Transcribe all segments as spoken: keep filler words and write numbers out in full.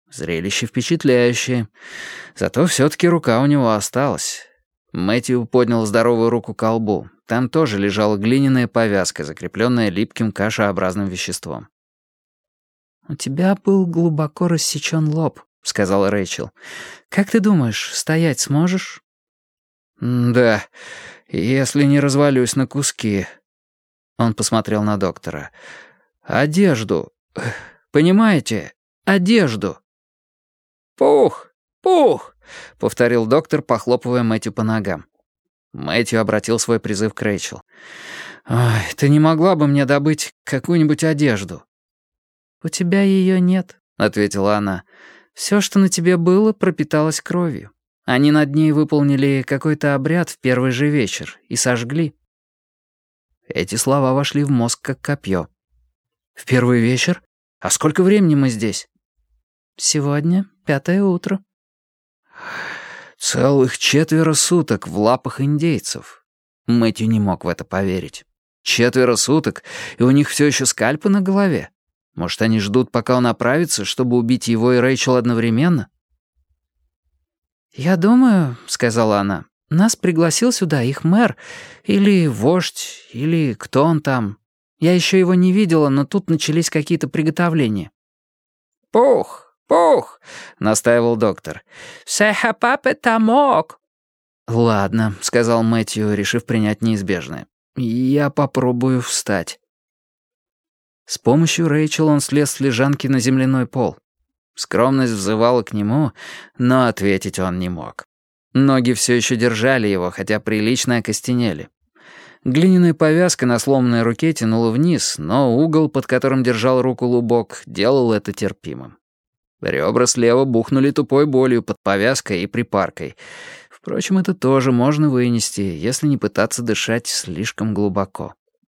Зрелище впечатляющее. Зато все-таки рука у него осталась. Мэтью поднял здоровую руку к колбу. Там тоже лежала глиняная повязка, закрепленная липким кашеобразным веществом. «У тебя был глубоко рассечен лоб», — сказала Рэйчел. «Как ты думаешь, стоять сможешь?» «Да, если не развалюсь на куски». Он посмотрел на доктора. «Одежду. Понимаете? Одежду». «Пух! Пух!» — повторил доктор, похлопывая Мэтью по ногам. Мэтью обратил свой призыв к Рэйчел. «Ой, ты не могла бы мне добыть какую-нибудь одежду?» «У тебя ее нет», — ответила она. «Все, что на тебе было, пропиталось кровью. Они над ней выполнили какой-то обряд в первый же вечер и сожгли». Эти слова вошли в мозг как копье. «В первый вечер? А сколько времени мы здесь?» «Сегодня пятое утро». «Целых четверо суток в лапах индейцев». Мэтью не мог в это поверить. «Четверо суток, и у них все еще скальпы на голове? Может, они ждут, пока он оправится, чтобы убить его и Рэйчел одновременно?» «Я думаю, — сказала она, — нас пригласил сюда их мэр, или вождь, или кто он там. Я еще его не видела, но тут начались какие-то приготовления». «Пух, пух!» — настаивал доктор. «Сэхапапе тамок!» «Ладно», — сказал Мэтью, решив принять неизбежное. «Я попробую встать». С помощью Рэйчел он слез с лежанки на земляной пол. Скромность взывала к нему, но ответить он не мог. Ноги все еще держали его, хотя прилично окостенели. Глиняная повязка на сломанной руке тянула вниз, но угол, под которым держал руку Лубок, делал это терпимым. Ребра слева бухнули тупой болью под повязкой и припаркой. Впрочем, это тоже можно вынести, если не пытаться дышать слишком глубоко.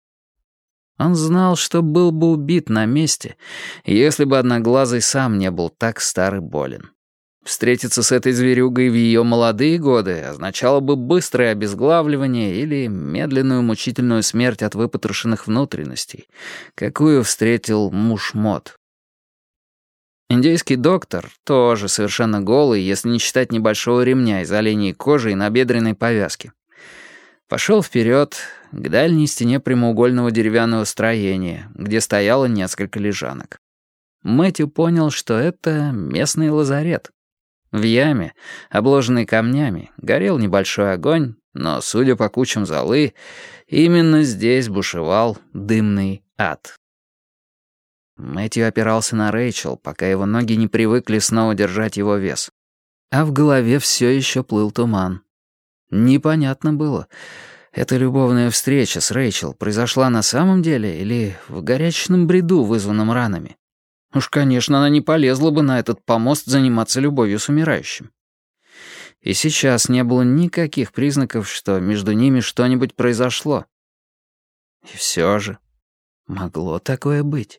Он знал, что был бы убит на месте, если бы Одноглазый сам не был так стар и болен. Встретиться с этой зверюгой в ее молодые годы означало бы быстрое обезглавливание или медленную мучительную смерть от выпотрошенных внутренностей, какую встретил Мушмот. Индейский доктор, тоже совершенно голый, если не считать небольшого ремня из оленей кожи и набедренной повязки, пошел вперед к дальней стене прямоугольного деревянного строения, где стояло несколько лежанок. Мэтью понял, что это местный лазарет. В яме, обложенной камнями, горел небольшой огонь, но, судя по кучам золы, именно здесь бушевал дымный ад. Мэтью опирался на Рэйчел, пока его ноги не привыкли снова держать его вес. А в голове все еще плыл туман. Непонятно было, эта любовная встреча с Рэйчел произошла на самом деле или в горячечном бреду, вызванном ранами. Уж, конечно, она не полезла бы на этот помост заниматься любовью с умирающим. И сейчас не было никаких признаков, что между ними что-нибудь произошло. И все же могло такое быть.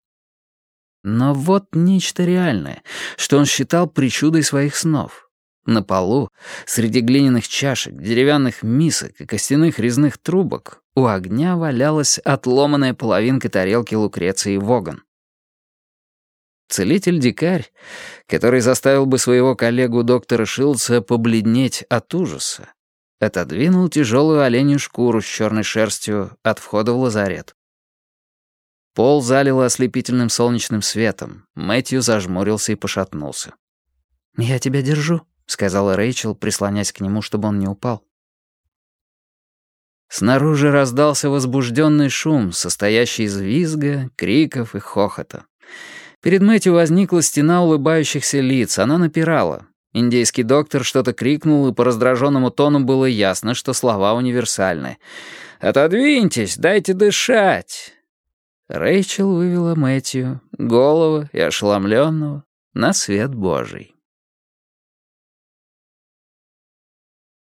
Но вот нечто реальное, что он считал причудой своих снов. На полу, среди глиняных чашек, деревянных мисок и костяных резных трубок, у огня валялась отломанная половинка тарелки Лукреции Воган. Целитель-дикарь, который заставил бы своего коллегу доктора Шилдса побледнеть от ужаса, отодвинул тяжелую оленью шкуру с черной шерстью от входа в лазарет. Пол залило ослепительным солнечным светом. Мэтью зажмурился и пошатнулся. «Я тебя держу», — сказала Рэйчел, прислонясь к нему, чтобы он не упал. Снаружи раздался возбужденный шум, состоящий из визга, криков и хохота. Перед Мэтью возникла стена улыбающихся лиц, она напирала. Индейский доктор что-то крикнул, и по раздраженному тону было ясно, что слова универсальны. «Отодвиньтесь, дайте дышать!» Рэйчел вывела Мэтью, голого и ошеломленного, на свет Божий.